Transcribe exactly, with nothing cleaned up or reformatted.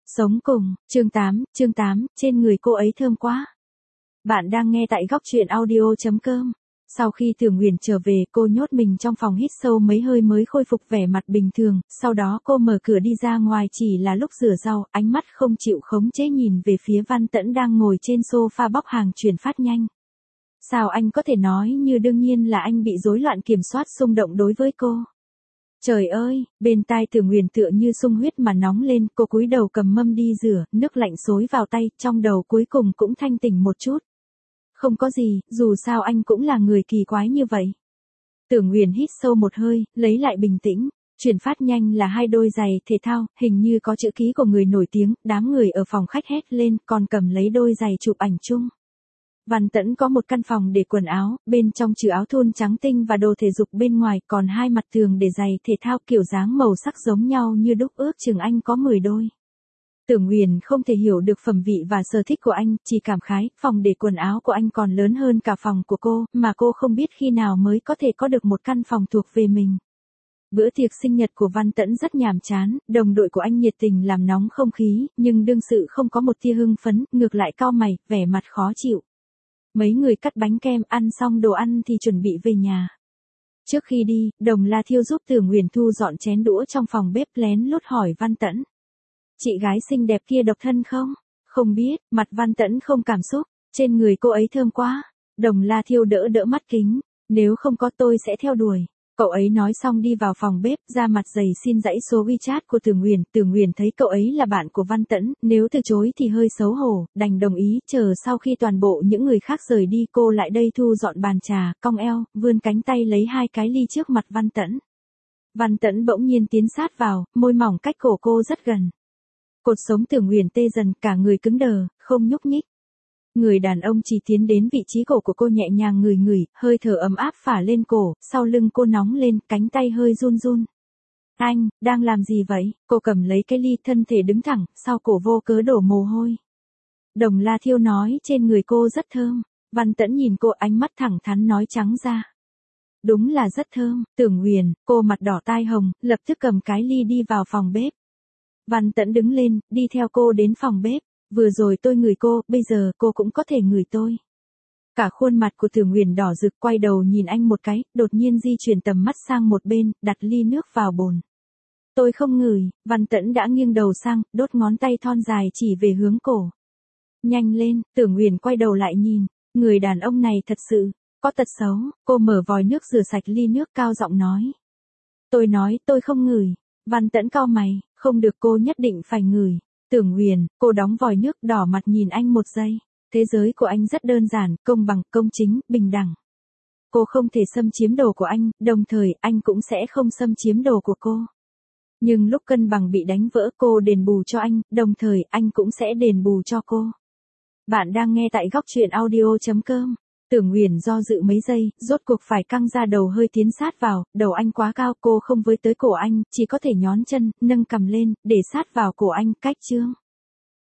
Sống cùng, chương tám, chương tám, trên người cô ấy thơm quá. Bạn đang nghe tại góc truyện audio chấm com. Sau khi Tưởng Huyền trở về, cô nhốt mình trong phòng hít sâu mấy hơi mới khôi phục vẻ mặt bình thường, sau đó cô mở cửa đi ra ngoài chỉ là lúc rửa rau, ánh mắt không chịu khống chế nhìn về phía Văn Tẫn đang ngồi trên sofa bóc hàng chuyển phát nhanh. Sao anh có thể nói như đương nhiên là anh bị rối loạn kiểm soát xung động đối với cô. Trời ơi, bên tai Tưởng Huyền tựa như sung huyết mà nóng lên, cô cúi đầu cầm mâm đi rửa, nước lạnh xối vào tay, trong đầu cuối cùng cũng thanh tỉnh một chút. Không có gì, dù sao anh cũng là người kỳ quái như vậy. Tưởng Huyền hít sâu một hơi, lấy lại bình tĩnh. Chuyển phát nhanh là hai đôi giày thể thao, hình như có chữ ký của người nổi tiếng, đám người ở phòng khách hét lên, còn cầm lấy đôi giày chụp ảnh chung. Văn Tẫn có một căn phòng để quần áo, bên trong trừ áo thun trắng tinh và đồ thể dục bên ngoài còn hai mặt tường để giày thể thao kiểu dáng màu sắc giống nhau như đúc, ước chừng anh có mười đôi. Tưởng Huyền không thể hiểu được phẩm vị và sở thích của anh, chỉ cảm khái, phòng để quần áo của anh còn lớn hơn cả phòng của cô, mà cô không biết khi nào mới có thể có được một căn phòng thuộc về mình. Bữa tiệc sinh nhật của Văn Tẫn rất nhàm chán, đồng đội của anh nhiệt tình làm nóng không khí, nhưng đương sự không có một tia hưng phấn, ngược lại cau mày, vẻ mặt khó chịu. Mấy người cắt bánh kem, ăn xong đồ ăn thì chuẩn bị về nhà. Trước khi đi, Đồng La Thiêu giúp Tưởng Huyền thu dọn chén đũa trong phòng bếp, lén lút hỏi Văn Tẫn. Chị gái xinh đẹp kia độc thân không? Không biết, mặt Văn Tẫn không cảm xúc, trên người cô ấy thơm quá. Đồng La Thiêu đỡ đỡ mắt kính, nếu không có tôi sẽ theo đuổi. Cậu ấy nói xong đi vào phòng bếp, ra mặt dày xin dãy số WeChat của Tưởng Huyền. Tưởng Huyền thấy cậu ấy là bạn của Văn Tẫn, nếu từ chối thì hơi xấu hổ, đành đồng ý, chờ sau khi toàn bộ những người khác rời đi cô lại đây thu dọn bàn trà, cong eo, vươn cánh tay lấy hai cái ly trước mặt Văn Tẫn. Văn Tẫn bỗng nhiên tiến sát vào, môi mỏng cách cổ cô rất gần. Cột sống Tưởng Huyền tê dần, cả người cứng đờ, không nhúc nhích. Người đàn ông chỉ tiến đến vị trí cổ của cô nhẹ nhàng ngửi ngửi, hơi thở ấm áp phả lên cổ, sau lưng cô nóng lên, cánh tay hơi run run. Anh, đang làm gì vậy? Cô cầm lấy cái ly, thân thể đứng thẳng, sau cổ vô cớ đổ mồ hôi. Đồng La Thiêu nói trên người cô rất thơm. Văn Tẫn nhìn cô, ánh mắt thẳng thắn nói trắng ra. Đúng là rất thơm. Tưởng Huyền, cô mặt đỏ tai hồng, lập tức cầm cái ly đi vào phòng bếp. Văn Tẫn đứng lên, đi theo cô đến phòng bếp. Vừa rồi tôi ngửi cô, bây giờ cô cũng có thể ngửi tôi. Cả khuôn mặt của Tưởng Huyền đỏ rực, quay đầu nhìn anh một cái, đột nhiên di chuyển tầm mắt sang một bên, đặt ly nước vào bồn. Tôi không ngửi. Văn Tẫn đã nghiêng đầu sang, đốt ngón tay thon dài chỉ về hướng cổ. Nhanh lên. Tưởng Huyền quay đầu lại nhìn, người đàn ông này thật sự có tật xấu. Cô mở vòi nước rửa sạch ly nước, cao giọng nói. Tôi nói tôi không ngửi. Văn Tẫn cau mày, không được, cô nhất định phải ngửi. Tưởng Huyền, cô đóng vòi nước, đỏ mặt nhìn anh một giây. Thế giới của anh rất đơn giản, công bằng, công chính, bình đẳng. Cô không thể xâm chiếm đồ của anh, đồng thời anh cũng sẽ không xâm chiếm đồ của cô. Nhưng lúc cân bằng bị đánh vỡ, cô đền bù cho anh, đồng thời anh cũng sẽ đền bù cho cô. Bạn đang nghe tại góc truyện audio chấm com. Tưởng Huyền do dự mấy giây, rốt cuộc phải căng ra đầu hơi tiến sát vào, đầu anh quá cao, cô không với tới cổ anh, chỉ có thể nhón chân, nâng cằm lên, để sát vào cổ anh, cách chương.